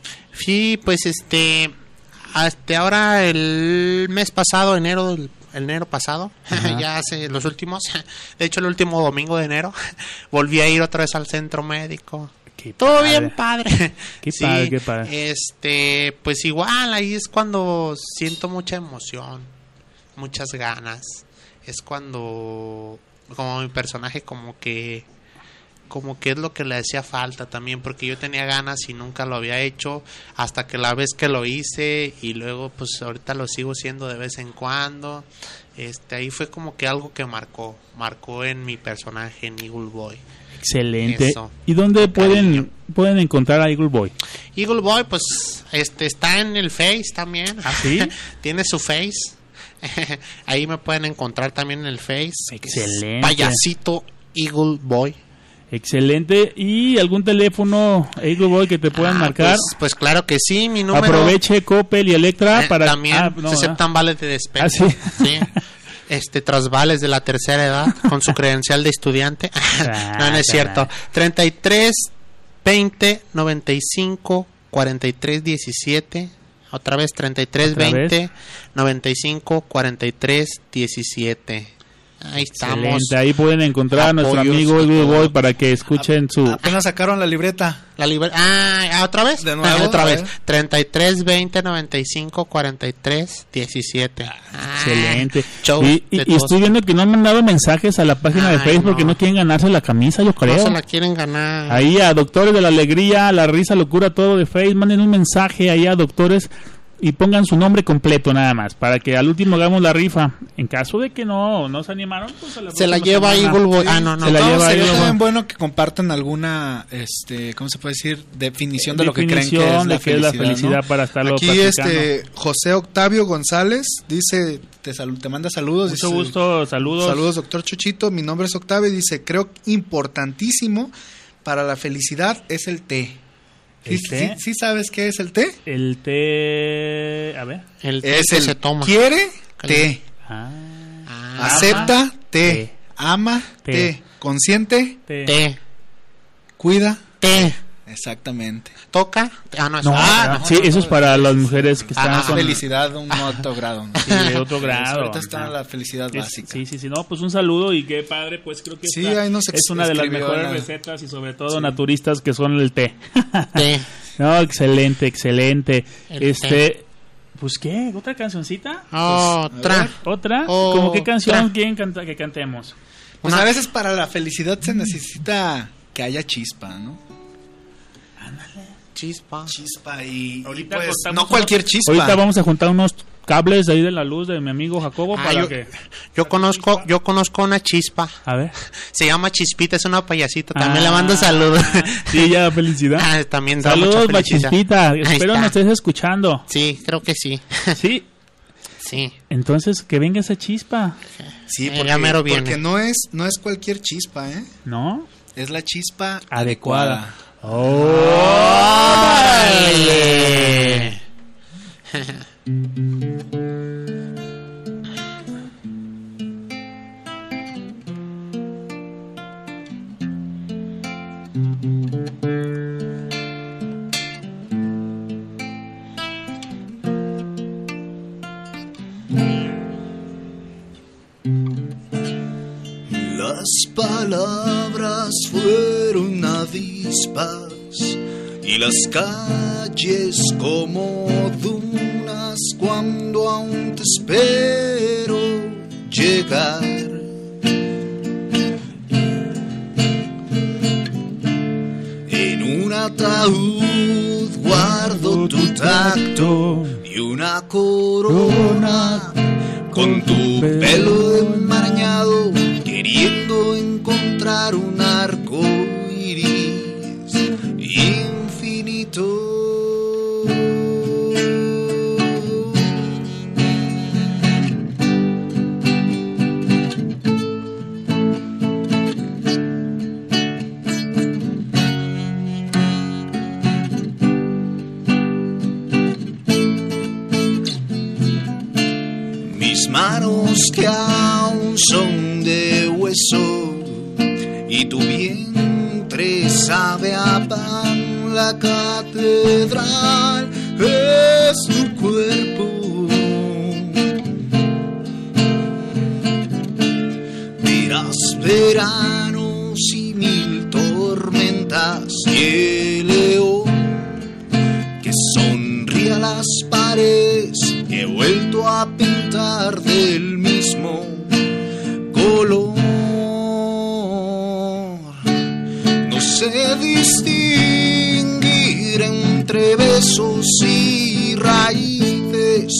Sí, pues este, hasta ahora el mes pasado, enero del el enero pasado, ya hace los últimos, de hecho el último domingo de enero, volví a ir otra vez al centro médico. Qué Todo padre. bien padre. Qué sí, padre, qué padre. Este, pues igual, ahí es cuando siento mucha emoción, muchas ganas. Es cuando, como mi personaje, como que, como que es lo que le hacía falta también, porque yo tenía ganas y nunca lo había hecho, hasta que la vez que lo hice, y luego pues ahorita lo sigo siendo de vez en cuando. Este, ahí fue como que algo que marcó, marcó en mi personaje, en Eagle Boy. Excelente. Eso. ¿Y dónde pueden pueden encontrar a Eagle Boy? Eagle Boy, pues, este, está en el Face también. ¿Ah, sí? Tiene su Face. Ahí me pueden encontrar también en el Face. Excelente. Payasito Eagle Boy. Excelente. ¿Y algún teléfono, Eagle Boy, que te puedan ah, marcar? Pues, pues claro que sí, mi número. Aproveche Coppel y Electra eh, para... También ah, no, se aceptan ¿eh? vales de despensa. ¿Ah, sí? Sí. Este, tras vales de la tercera edad, con su credencial de estudiante. Ah, no, no es cierto. treinta y tres, veinte, noventa y cinco, cuarenta y tres, diecisiete. Otra vez, treinta y tres, veinte, noventa y cinco, cuarenta y tres, diecisiete. Ahí estamos. Excelente. Ahí pueden encontrar a nuestro amigo Eagle Boy para que escuchen su... Apenas sacaron la libreta. La libreta. Ah, ¿otra vez? De nuevo. Ah, otra vez. treinta y tres, veinte, noventa y cinco, cuarenta y tres, diecisiete. Ah, excelente. Show y y, y estoy viendo que no han mandado mensajes a la página Ay, de Facebook no. porque no quieren ganarse la camisa, yo creo. No se la quieren ganar. Ahí a Doctores de la Alegría, La Risa, Locura, todo de Facebook. Manden un mensaje ahí a Doctores y pongan su nombre completo nada más, para que al último hagamos la rifa. En caso de que no, no se animaron, pues a la se la lleva Eagle Boy. Ah, no, no. Se la no, lleva sería Eagle Boy. Bueno que compartan alguna, este, ¿cómo se puede decir? Definición de Definición lo que creen que es, de la, que es la felicidad, ¿no? Para estarlo Aquí platicando. este José Octavio González dice, te, sal, te manda saludos. Mucho dice, gusto, saludos. Saludos, doctor Chuchito. Mi nombre es Octavio y dice, creo importantísimo para la felicidad es el té. ¿Sí, sí, sí sabes qué es el té? El té... A ver. El té es que el se toma. Quiere té. Ah. Acepta té. té. Ama té. té. Consiente té. té. Cuida té. Exactamente. Toca. Ah, no, no, ah, no, sí, no, eso no, es para las mujeres que están ah, con felicidad de un otro grado. ¿no? Sí, de otro grado. Ahorita está la felicidad es, básica. Sí, sí, sí. No, pues un saludo y qué padre, pues creo que sí, esta ahí nos es una de las mejores la... recetas y sobre todo sí. naturistas que son el té. Té. No, excelente, excelente. El este té. Pues qué, otra cancioncita. Otra. Pues, otra. Oh, ¿Cómo qué canción otra. quieren canta que cantemos? Pues una... a veces para la felicidad se necesita que haya chispa, ¿no? Chispa. Chispa y, ahorita y pues, no cualquier chispa. Ahorita vamos a juntar unos cables ahí de la luz de mi amigo Jacobo ah, para yo, que... Yo conozco, chispa? yo conozco una chispa. A ver. Se llama Chispita, es una payasita. También ah, le mando saludos. Sí, ya, felicidad. Ah, también da saludos, mucha felicidad. Chispita. Espero me estés escuchando. Sí, creo que sí. Sí. Sí. Entonces, que venga esa chispa. Sí, porque, eh, porque no es no es cualquier chispa, ¿eh? ¿No? Es la chispa adecuada. adecuada. ¡Oh! ¡Órale! Las palabras fueron avispas y las calles como dunas cuando aún te espero llegar. En un ataúd guardo tu tacto y una corona con tu pelo enmarañado, queriendo encontrar un arco iris infinito. Mis manos que aún son de hueso y tu vientre sabe a pan, la catedral es tu cuerpo. Dirás veranos y mil tormentas y el león que sonríe a las paredes he vuelto a pintar del mismo color. No sé distinguir entre besos y raíces.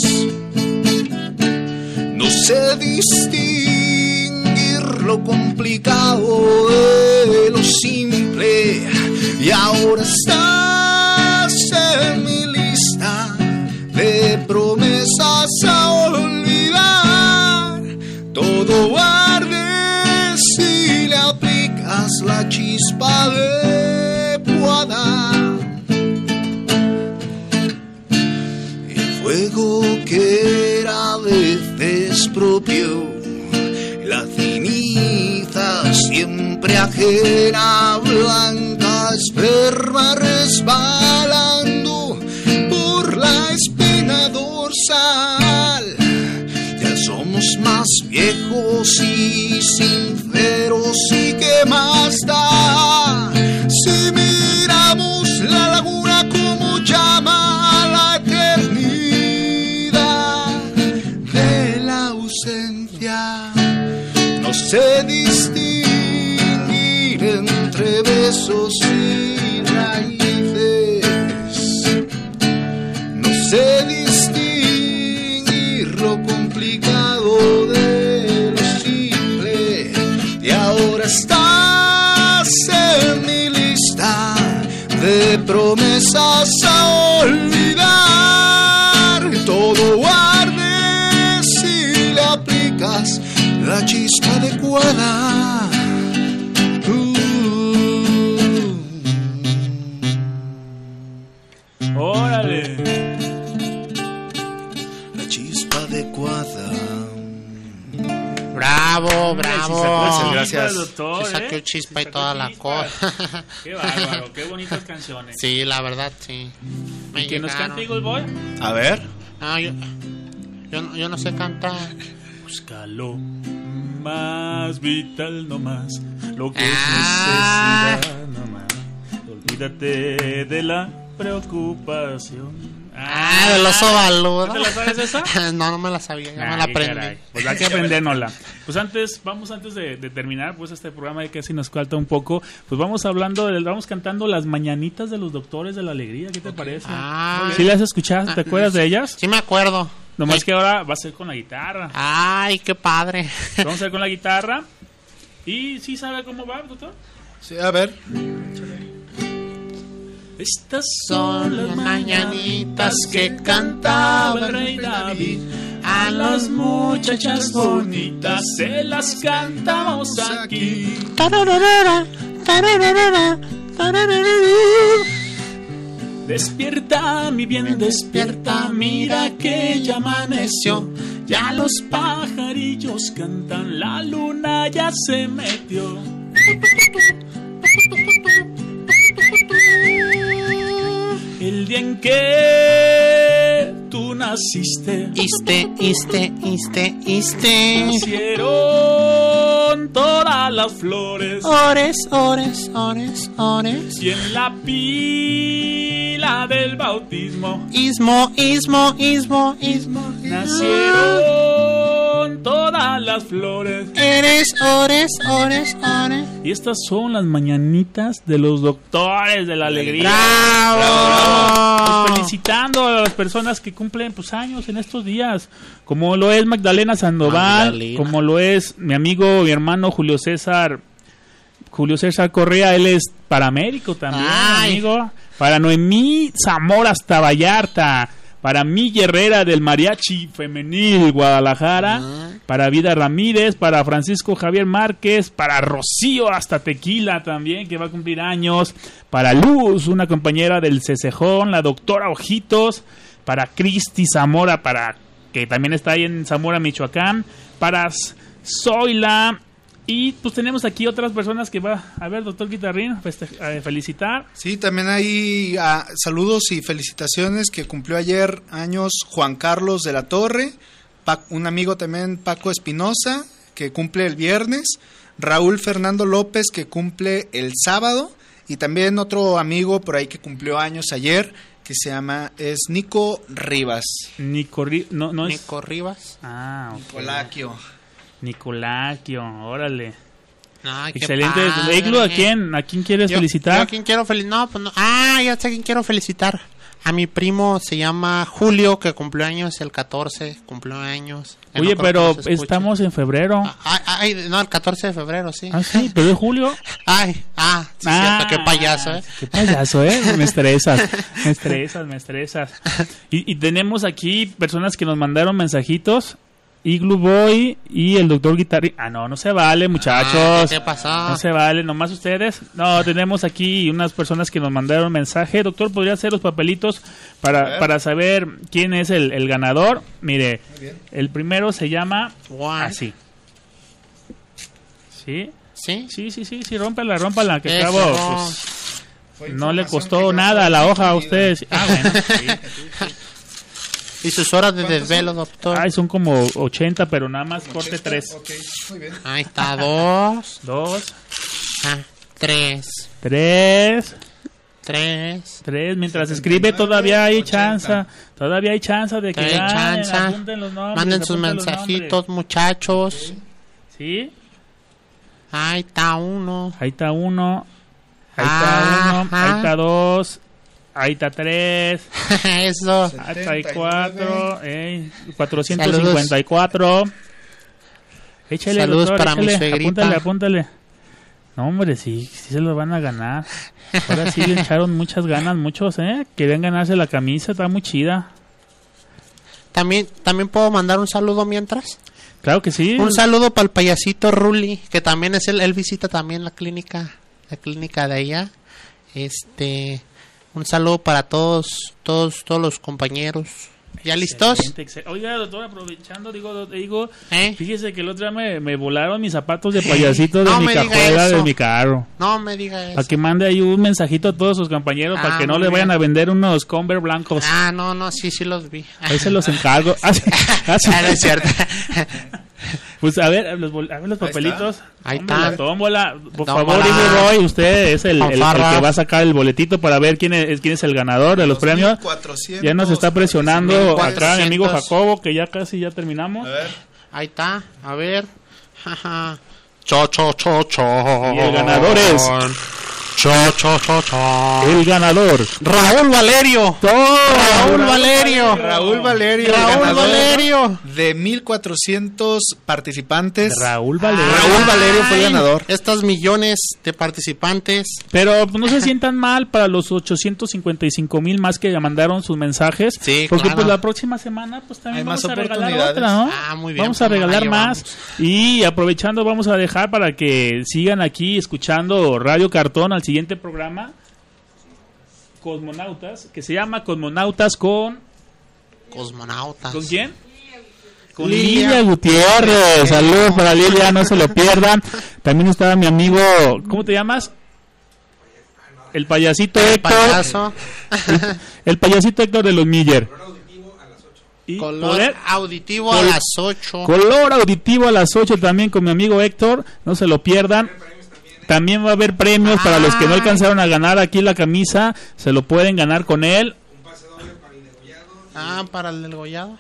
No sé distinguir lo complicado de lo simple. Y ahora estás en mi lista de promesas a olvidar. Todo arde si le aplicas la chispa adecuada. El fuego que era a veces propio, la ceniza siempre ajena, blanca esperma resbalando por la espina dorsal. Ya somos más viejos y sinceros, y qué más da si miramos la laguna como llama a la eternidad de la ausencia. No sé distinguir entre besos y raíces. No sé distinguir lo complicado de lo simple. Y ahora estás en mi lista de promesas a olvidar. Todo arde si le aplicas la chispa adecuada. Uh. ¡Órale! La chispa adecuada. Bravo, bravo. Gracias, doctor. Se saqueó ¿eh? chispa Se y toda la cosa. Qué bárbaro, qué bonitas canciones. Sí, la verdad, sí. ¿Y quién nos canta Eagle Boy? A ver. No, yo, yo, no, yo no sé cantar. Búscalo más vital, no más. Lo que Ah. es necesidad, no más. Olvídate de la preocupación. Ah, del oso baludo. ¿No te la sabes esa? No, no me la sabía, ya Ay, me la aprendí. caray. Pues hay que aprendérnosla. Pues antes, vamos antes de, de terminar pues este programa, que casi nos falta un poco, pues vamos hablando, de, vamos cantando las mañanitas de los doctores de la alegría. ¿Qué te okay. parece? Ah, ¿Sí las escuchaste? ¿Te acuerdas de ellas? Sí me acuerdo. Nomás Ay. que ahora va a ser con la guitarra. Ay, qué padre. Vamos a hacer con la guitarra. ¿Y sí sabe cómo va, doctor? Sí, a ver. Estas son las mañanitas que cantaba el rey David. A las muchachas bonitas se las cantamos aquí. Despierta, mi bien, despierta, mira que ya amaneció. Ya los pajarillos cantan, la luna ya se metió. El día en que tú naciste, iste, iste, iste, iste, nacieron todas las flores, ores, ores, ores, ores, y en la pila del bautismo, ismo, ismo, ismo, ismo, nacieron todas las flores. Eres, ores, ores, ores. Y estas son las mañanitas de los doctores de la alegría. ¡Bravo! ¡Bravo! Pues felicitando a las personas que cumplen pues años en estos días, como lo es Magdalena Sandoval, Magdalena. Como lo es mi amigo, mi hermano Julio César, Julio César Correa, él es paramédico también, Ay. amigo. Para Noemí Zamora hasta Vallarta. Para mi Herrera del Mariachi Femenil Guadalajara, uh-huh. Para Vida Ramírez, para Francisco Javier Márquez, para Rocío hasta Tequila también, que va a cumplir años, para Luz, una compañera del Cecejón, la doctora Ojitos, para Cristi Zamora, para que también está ahí en Zamora, Michoacán, para Zoila. Y pues tenemos aquí otras personas que va a ver, doctor Guitarrín, feste- felicitar. Sí, también hay uh, saludos y felicitaciones que cumplió ayer años Juan Carlos de la Torre, pa- un amigo también Paco Espinosa, que cumple el viernes, Raúl Fernando López, que cumple el sábado, y también otro amigo por ahí que cumplió años ayer, que se llama, es Nico Rivas. Nico, Ri- no, no es... Nico Rivas. Ah, okay. Nicolaquio. Nicolaquio, órale. Ay, excelente. Iglu, ¿a quién? ¿A quién quieres yo, felicitar? Yo a quién quiero felicitar. No, pues no. Ah, ya sé a quién quiero felicitar. A mi primo se llama Julio, que cumplió años el catorce, cumplió años. Oye, no pero estamos en febrero. Ah, ay, no, el catorce de febrero, sí. Ah, sí, pero es julio. Ay, ah, sí, ah, cierto, qué payaso, ¿eh? Qué payaso, ¿eh? Me estresas, me estresas, me estresas. Y, y tenemos aquí personas que nos mandaron mensajitos. Iglu Boy y el doctor Guitarri. Ah, no, no se vale, muchachos. Ah, ¿qué pasó? No se vale, nomás ustedes. No, tenemos aquí unas personas que nos mandaron mensaje. Doctor, ¿podría hacer los papelitos para, para saber quién es el, el ganador? Mire, el primero se llama Juan. Así. ¿Sí? ¿Sí? Sí, sí, sí, sí, rómpala, rómpala, que acabo. Pues, no le costó nada a la hoja a ustedes. Ah, bueno, sí. ¿Y sus horas de desvelo, doctor? Ay, son como ochenta, pero nada más corte tres. Ok, muy bien. Ahí está, dos. Dos. Ah, tres. Tres. Tres. Tres. Mientras escribe todavía hay chance. Todavía hay chance de que ganen. Apunten los nombres. Manden sus mensajitos, muchachos. ¿Sí? Ahí está uno. Ahí está uno. Ahí ah, está uno. Ahí está dos. Ahí está tres. Eso. Ahí está cuatro. Eh, cuatrocientos cincuenta y cuatro. Échale, saludos doctor, para échale, mi suegrita. Apúntale, apúntale. No, hombre, sí, sí se los van a ganar. Ahora sí le echaron muchas ganas, muchos, ¿eh? Querían ganarse la camisa, está muy chida. ¿También, ¿También puedo mandar un saludo mientras? Claro que sí. Un saludo para el payasito Ruli, que también es él, él visita también la clínica, la clínica de allá. Este... Un saludo para todos, todos, todos los compañeros. ¿Ya listos? Excelente. Oiga, doctor, aprovechando, digo, digo ¿Eh? fíjese que el otro día me, me volaron mis zapatos de payasito de no mi cajuela de mi carro. No me diga eso. Para que mande ahí un mensajito a todos sus compañeros ah, para que no le vayan bien. a vender unos Converse blancos. Ah, no, no, sí, sí los vi. Ahí se los encargo. Ah, sí. Ah, sí. Ah, no es cierto. Pues a ver, los, a ver los papelitos. Ahí está. Tómbola. Por tómbola. favor, Igor Roy, usted es el, el, el que va a sacar el boletito para ver quién es, quién es el ganador de los premios. Ya nos está presionando acá mi amigo Jacobo, que ya casi ya terminamos. A ver. Ahí está, a ver. Cho, cho, cho, cho. Y el ganador es... Cho, cho, cho, cho. El ganador, Raúl Valerio. ¡Oh! Raúl, Raúl Valerio. Raúl Valerio. Raúl Valerio. De mil cuatrocientos participantes. Raúl Valerio. Raúl Valerio fue el ganador. Estos millones de participantes. Pero no se sientan mal para los ochocientos cincuenta y cinco mil más que mandaron sus mensajes. Sí, porque claro. pues la próxima semana pues también hay vamos más a regalar otra, ¿no? Ah, muy bien. Vamos a regalar más. Y aprovechando vamos a dejar para que sigan aquí escuchando Radio Cartón al siguiente programa. Cosmonautas, que se llama Cosmonautas con... Cosmonautas. ¿Con quién? Con Lilia. Lilia Gutiérrez. Saludos para Lilia, no se lo pierdan. También estaba mi amigo, ¿cómo te llamas? El payasito Héctor. Payaso. El, el payasito Héctor de los Miller. Y Color poder, auditivo col, a las ocho. Color auditivo a las ocho también con mi amigo Héctor. No se lo pierdan. También va a haber premios ah. para los que no alcanzaron a ganar aquí la camisa. Se lo pueden ganar con él. Un pase doble para el degollado. Ah, para el degollado.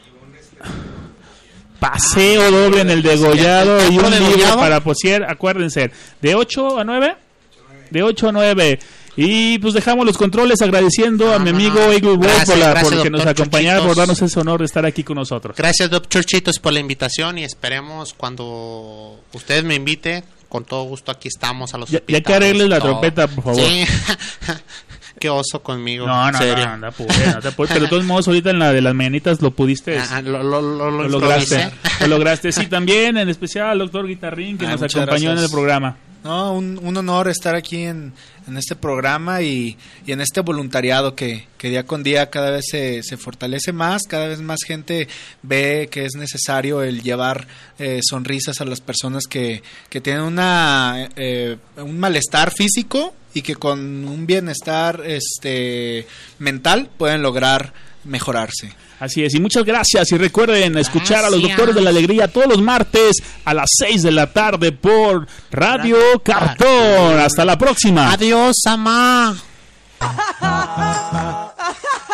Paseo ah, doble en el degollado y un libro para posier. Acuérdense, de ocho a nueve. De ocho a nueve. Y pues dejamos los controles agradeciendo no, a mi no, amigo no. Eagle Wolf por, la, por que nos acompañara, por darnos ese honor de estar aquí con nosotros. Gracias, doctor Chitos, por la invitación y esperemos cuando ustedes me inviten, con todo gusto aquí estamos a los Ya, ya que arregles la trompeta, por favor. Sí. Qué oso conmigo. No, no, serio. no, no, no, pude, no te pude, pero de todos modos ahorita en la de las mañanitas lo pudiste. Ah, lo, lo, lo, lo, lo lograste. Lo lograste. Sí, también en especial al doctor Guitarrín que ah, nos acompañó gracias. en el programa. No, un, un honor estar aquí en, en este programa y, y en este voluntariado que, que día con día cada vez se, se fortalece más, cada vez más gente ve que es necesario el llevar eh, sonrisas a las personas que, que tienen una eh, un malestar físico y que con un bienestar este mental pueden lograr mejorarse. Así es, y muchas gracias, y recuerden escuchar gracias. a los Doctores de la Alegría todos los martes a las seis de la tarde por Radio, Radio Cartón. Hasta la próxima. Adiós, amá.